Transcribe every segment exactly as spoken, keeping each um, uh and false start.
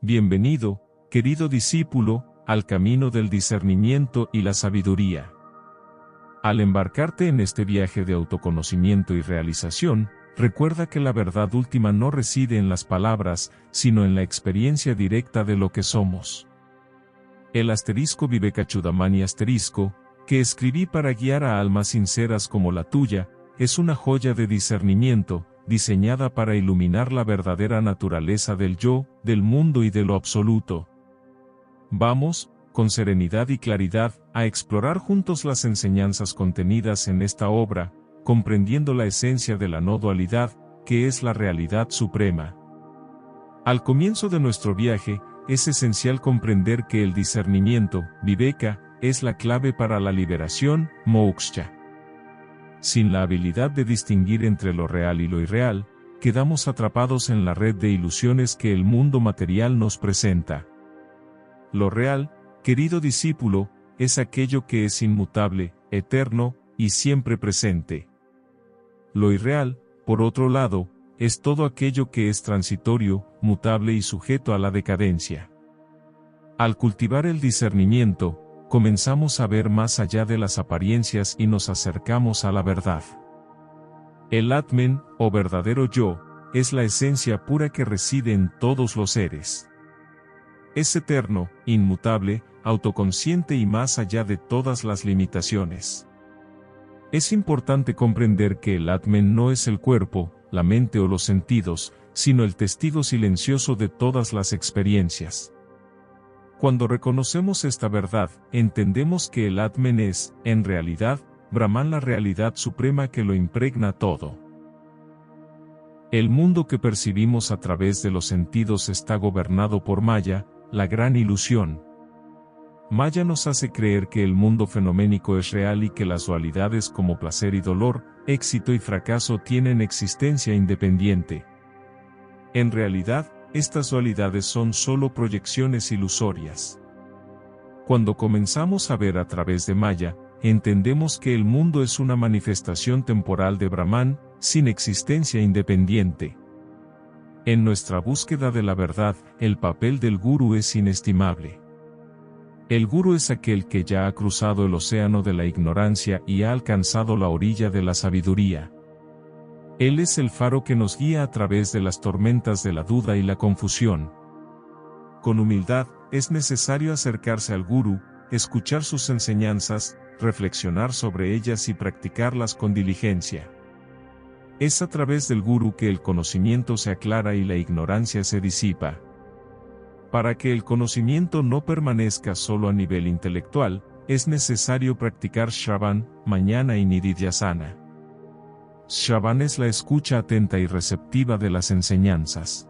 Bienvenido, querido discípulo, al camino del discernimiento y la sabiduría. Al embarcarte en este viaje de autoconocimiento y realización, recuerda que la verdad última no reside en las palabras, sino en la experiencia directa de lo que somos. El asterisco Vivekachudamani asterisco, que escribí para guiar a almas sinceras como la tuya, es una joya de discernimiento, diseñada para iluminar la verdadera naturaleza del yo, del mundo y de lo absoluto. Vamos, con serenidad y claridad, a explorar juntos las enseñanzas contenidas en esta obra, comprendiendo la esencia de la no dualidad, que es la realidad suprema. Al comienzo de nuestro viaje, es esencial comprender que el discernimiento, viveka, es la clave para la liberación, moksha. Sin la habilidad de distinguir entre lo real y lo irreal, quedamos atrapados en la red de ilusiones que el mundo material nos presenta. Lo real, querido discípulo, es aquello que es inmutable, eterno, y siempre presente. Lo irreal, por otro lado, es todo aquello que es transitorio, mutable y sujeto a la decadencia. Al cultivar el discernimiento, comenzamos a ver más allá de las apariencias y nos acercamos a la verdad. El Atmen, o verdadero yo, es la esencia pura que reside en todos los seres. Es eterno, inmutable, autoconsciente y más allá de todas las limitaciones. Es importante comprender que el Atmen no es el cuerpo, la mente o los sentidos, sino el testigo silencioso de todas las experiencias. Cuando reconocemos esta verdad, entendemos que el Atmen es, en realidad, Brahman, la realidad suprema que lo impregna todo. El mundo que percibimos a través de los sentidos está gobernado por Maya, la gran ilusión. Maya nos hace creer que el mundo fenoménico es real y que las dualidades como placer y dolor, éxito y fracaso tienen existencia independiente. En realidad, estas dualidades son solo proyecciones ilusorias. Cuando comenzamos a ver a través de Maya, entendemos que el mundo es una manifestación temporal de Brahman, sin existencia independiente. En nuestra búsqueda de la verdad, el papel del gurú es inestimable. El gurú es aquel que ya ha cruzado el océano de la ignorancia y ha alcanzado la orilla de la sabiduría. Él es el faro que nos guía a través de las tormentas de la duda y la confusión. Con humildad, es necesario acercarse al gurú, escuchar sus enseñanzas, reflexionar sobre ellas y practicarlas con diligencia. Es a través del gurú que el conocimiento se aclara y la ignorancia se disipa. Para que el conocimiento no permanezca solo a nivel intelectual, es necesario practicar Shravan, mañana y Nididhyasana. Shravan es la escucha atenta y receptiva de las enseñanzas.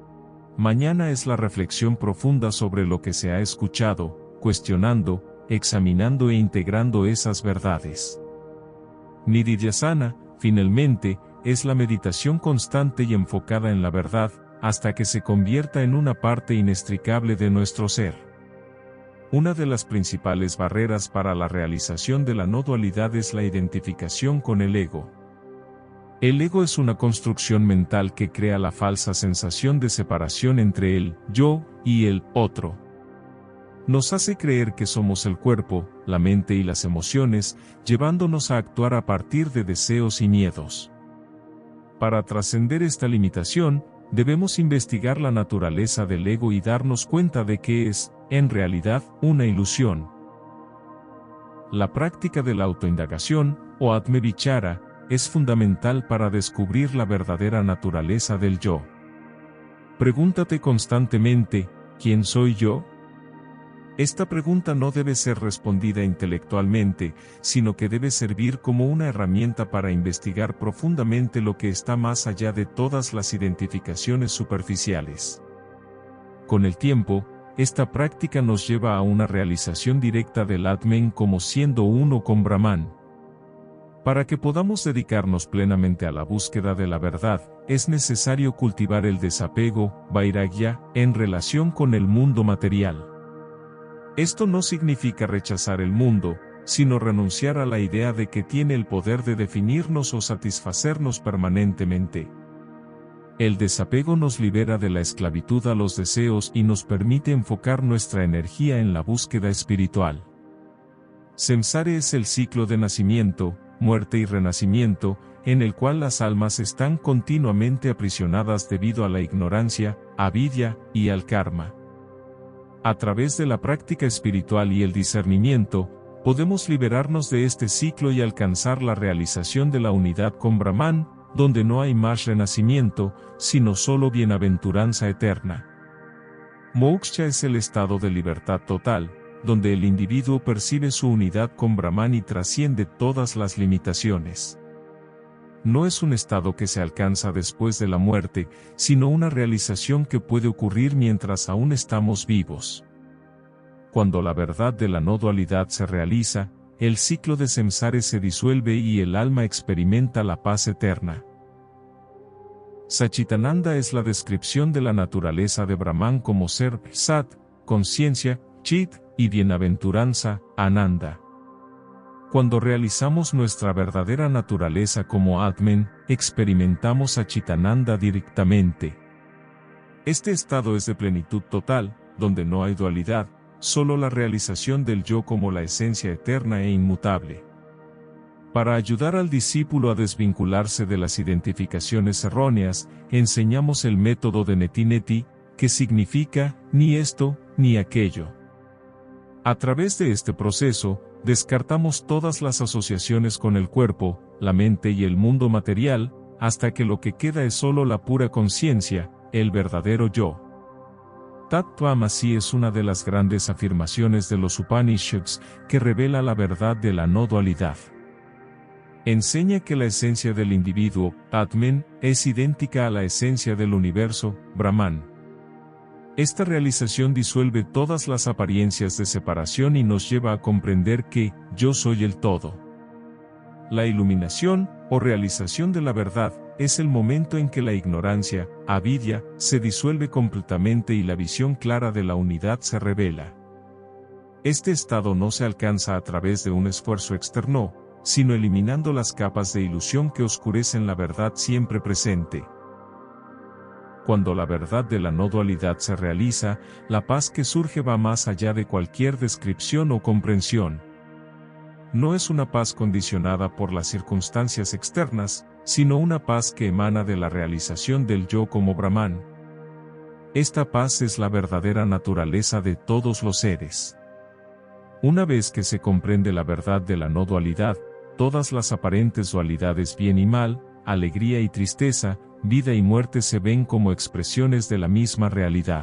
Mañana es la reflexión profunda sobre lo que se ha escuchado, cuestionando, examinando e integrando esas verdades. Nididhyasana, finalmente, es la meditación constante y enfocada en la verdad, hasta que se convierta en una parte inextricable de nuestro ser. Una de las principales barreras para la realización de la no dualidad es la identificación con el ego. El ego es una construcción mental que crea la falsa sensación de separación entre el yo y el otro. Nos hace creer que somos el cuerpo, la mente y las emociones, llevándonos a actuar a partir de deseos y miedos. Para trascender esta limitación, debemos investigar la naturaleza del ego y darnos cuenta de que es, en realidad, una ilusión. La práctica de la autoindagación, o Atmevichara, es fundamental para descubrir la verdadera naturaleza del yo. Pregúntate constantemente, ¿quién soy yo? Esta pregunta no debe ser respondida intelectualmente, sino que debe servir como una herramienta para investigar profundamente lo que está más allá de todas las identificaciones superficiales. Con el tiempo, esta práctica nos lleva a una realización directa del Atmen como siendo uno con Brahman. Para que podamos dedicarnos plenamente a la búsqueda de la verdad, es necesario cultivar el desapego, vairagya, en relación con el mundo material. Esto no significa rechazar el mundo, sino renunciar a la idea de que tiene el poder de definirnos o satisfacernos permanentemente. El desapego nos libera de la esclavitud a los deseos y nos permite enfocar nuestra energía en la búsqueda espiritual. Samsara es el ciclo de nacimiento, muerte y renacimiento, en el cual las almas están continuamente aprisionadas debido a la ignorancia, avidya y al karma. A través de la práctica espiritual y el discernimiento, podemos liberarnos de este ciclo y alcanzar la realización de la unidad con Brahman, donde no hay más renacimiento, sino solo bienaventuranza eterna. Moksha es el estado de libertad total, donde el individuo percibe su unidad con Brahman y trasciende todas las limitaciones. No es un estado que se alcanza después de la muerte, sino una realización que puede ocurrir mientras aún estamos vivos. Cuando la verdad de la no dualidad se realiza, el ciclo de samsara se disuelve y el alma experimenta la paz eterna. Satchitananda es la descripción de la naturaleza de Brahman como ser, Sat, conciencia, Chit, y bienaventuranza, Ananda. Cuando realizamos nuestra verdadera naturaleza como Atman, experimentamos Satchitananda directamente. Este estado es de plenitud total, donde no hay dualidad, solo la realización del yo como la esencia eterna e inmutable. Para ayudar al discípulo a desvincularse de las identificaciones erróneas, enseñamos el método de Neti Neti, que significa, ni esto, ni aquello. A través de este proceso, descartamos todas las asociaciones con el cuerpo, la mente y el mundo material, hasta que lo que queda es solo la pura conciencia, el verdadero yo. Tat-Tvamasi es una de las grandes afirmaciones de los Upanishads que revela la verdad de la no dualidad. Enseña que la esencia del individuo, Atman, es idéntica a la esencia del universo, Brahman. Esta realización disuelve todas las apariencias de separación y nos lleva a comprender que, yo soy el todo. La iluminación, o realización de la verdad, es el momento en que la ignorancia, avidya, se disuelve completamente y la visión clara de la unidad se revela. Este estado no se alcanza a través de un esfuerzo externo, sino eliminando las capas de ilusión que oscurecen la verdad siempre presente. Cuando la verdad de la no dualidad se realiza, la paz que surge va más allá de cualquier descripción o comprensión. No es una paz condicionada por las circunstancias externas, sino una paz que emana de la realización del yo como Brahman. Esta paz es la verdadera naturaleza de todos los seres. Una vez que se comprende la verdad de la no dualidad, todas las aparentes dualidades bien y mal, alegría y tristeza, vida y muerte se ven como expresiones de la misma realidad.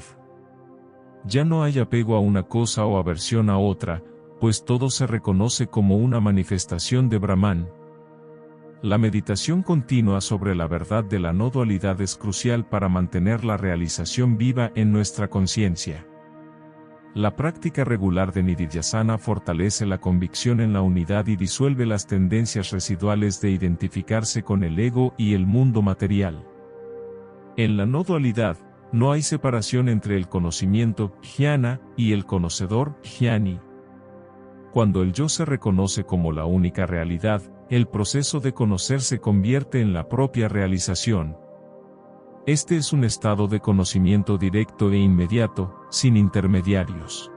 Ya no hay apego a una cosa o aversión a otra, pues todo se reconoce como una manifestación de Brahman. La meditación continua sobre la verdad de la no dualidad es crucial para mantener la realización viva en nuestra conciencia. La práctica regular de Nididhyasana fortalece la convicción en la unidad y disuelve las tendencias residuales de identificarse con el ego y el mundo material. En la no dualidad, no hay separación entre el conocimiento, jnana, y el conocedor, jnani. Cuando el yo se reconoce como la única realidad, el proceso de conocer se convierte en la propia realización. Este es un estado de conocimiento directo e inmediato, sin intermediarios.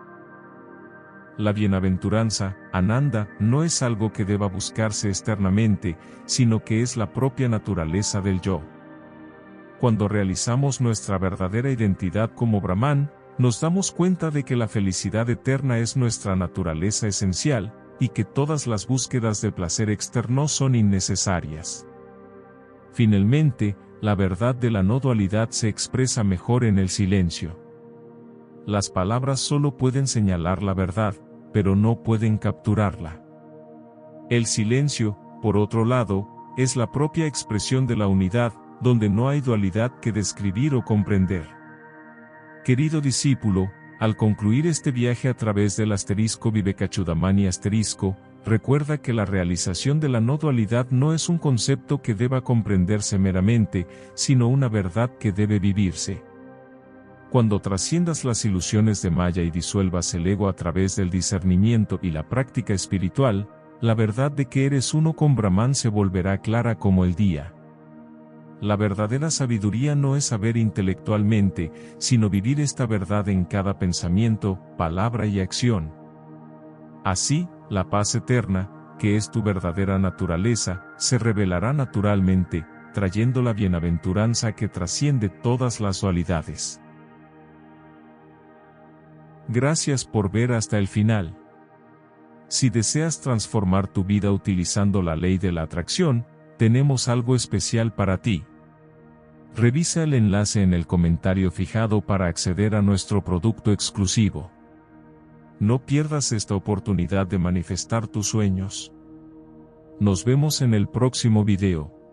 La bienaventuranza, Ananda, no es algo que deba buscarse externamente, sino que es la propia naturaleza del yo. Cuando realizamos nuestra verdadera identidad como Brahman, nos damos cuenta de que la felicidad eterna es nuestra naturaleza esencial, y que todas las búsquedas de placer externo son innecesarias. Finalmente, la verdad de la no dualidad se expresa mejor en el silencio. Las palabras solo pueden señalar la verdad, pero no pueden capturarla. El silencio, por otro lado, es la propia expresión de la unidad, donde no hay dualidad que describir o comprender. Querido discípulo, al concluir este viaje a través del asterisco Vivekachudamani asterisco, recuerda que la realización de la no dualidad no es un concepto que deba comprenderse meramente, sino una verdad que debe vivirse. Cuando trasciendas las ilusiones de Maya y disuelvas el ego a través del discernimiento y la práctica espiritual, la verdad de que eres uno con Brahman se volverá clara como el día. La verdadera sabiduría no es saber intelectualmente, sino vivir esta verdad en cada pensamiento, palabra y acción. Así, la paz eterna, que es tu verdadera naturaleza, se revelará naturalmente, trayendo la bienaventuranza que trasciende todas las dualidades. Gracias por ver hasta el final. Si deseas transformar tu vida utilizando la ley de la atracción, tenemos algo especial para ti. Revisa el enlace en el comentario fijado para acceder a nuestro producto exclusivo. No pierdas esta oportunidad de manifestar tus sueños. Nos vemos en el próximo video.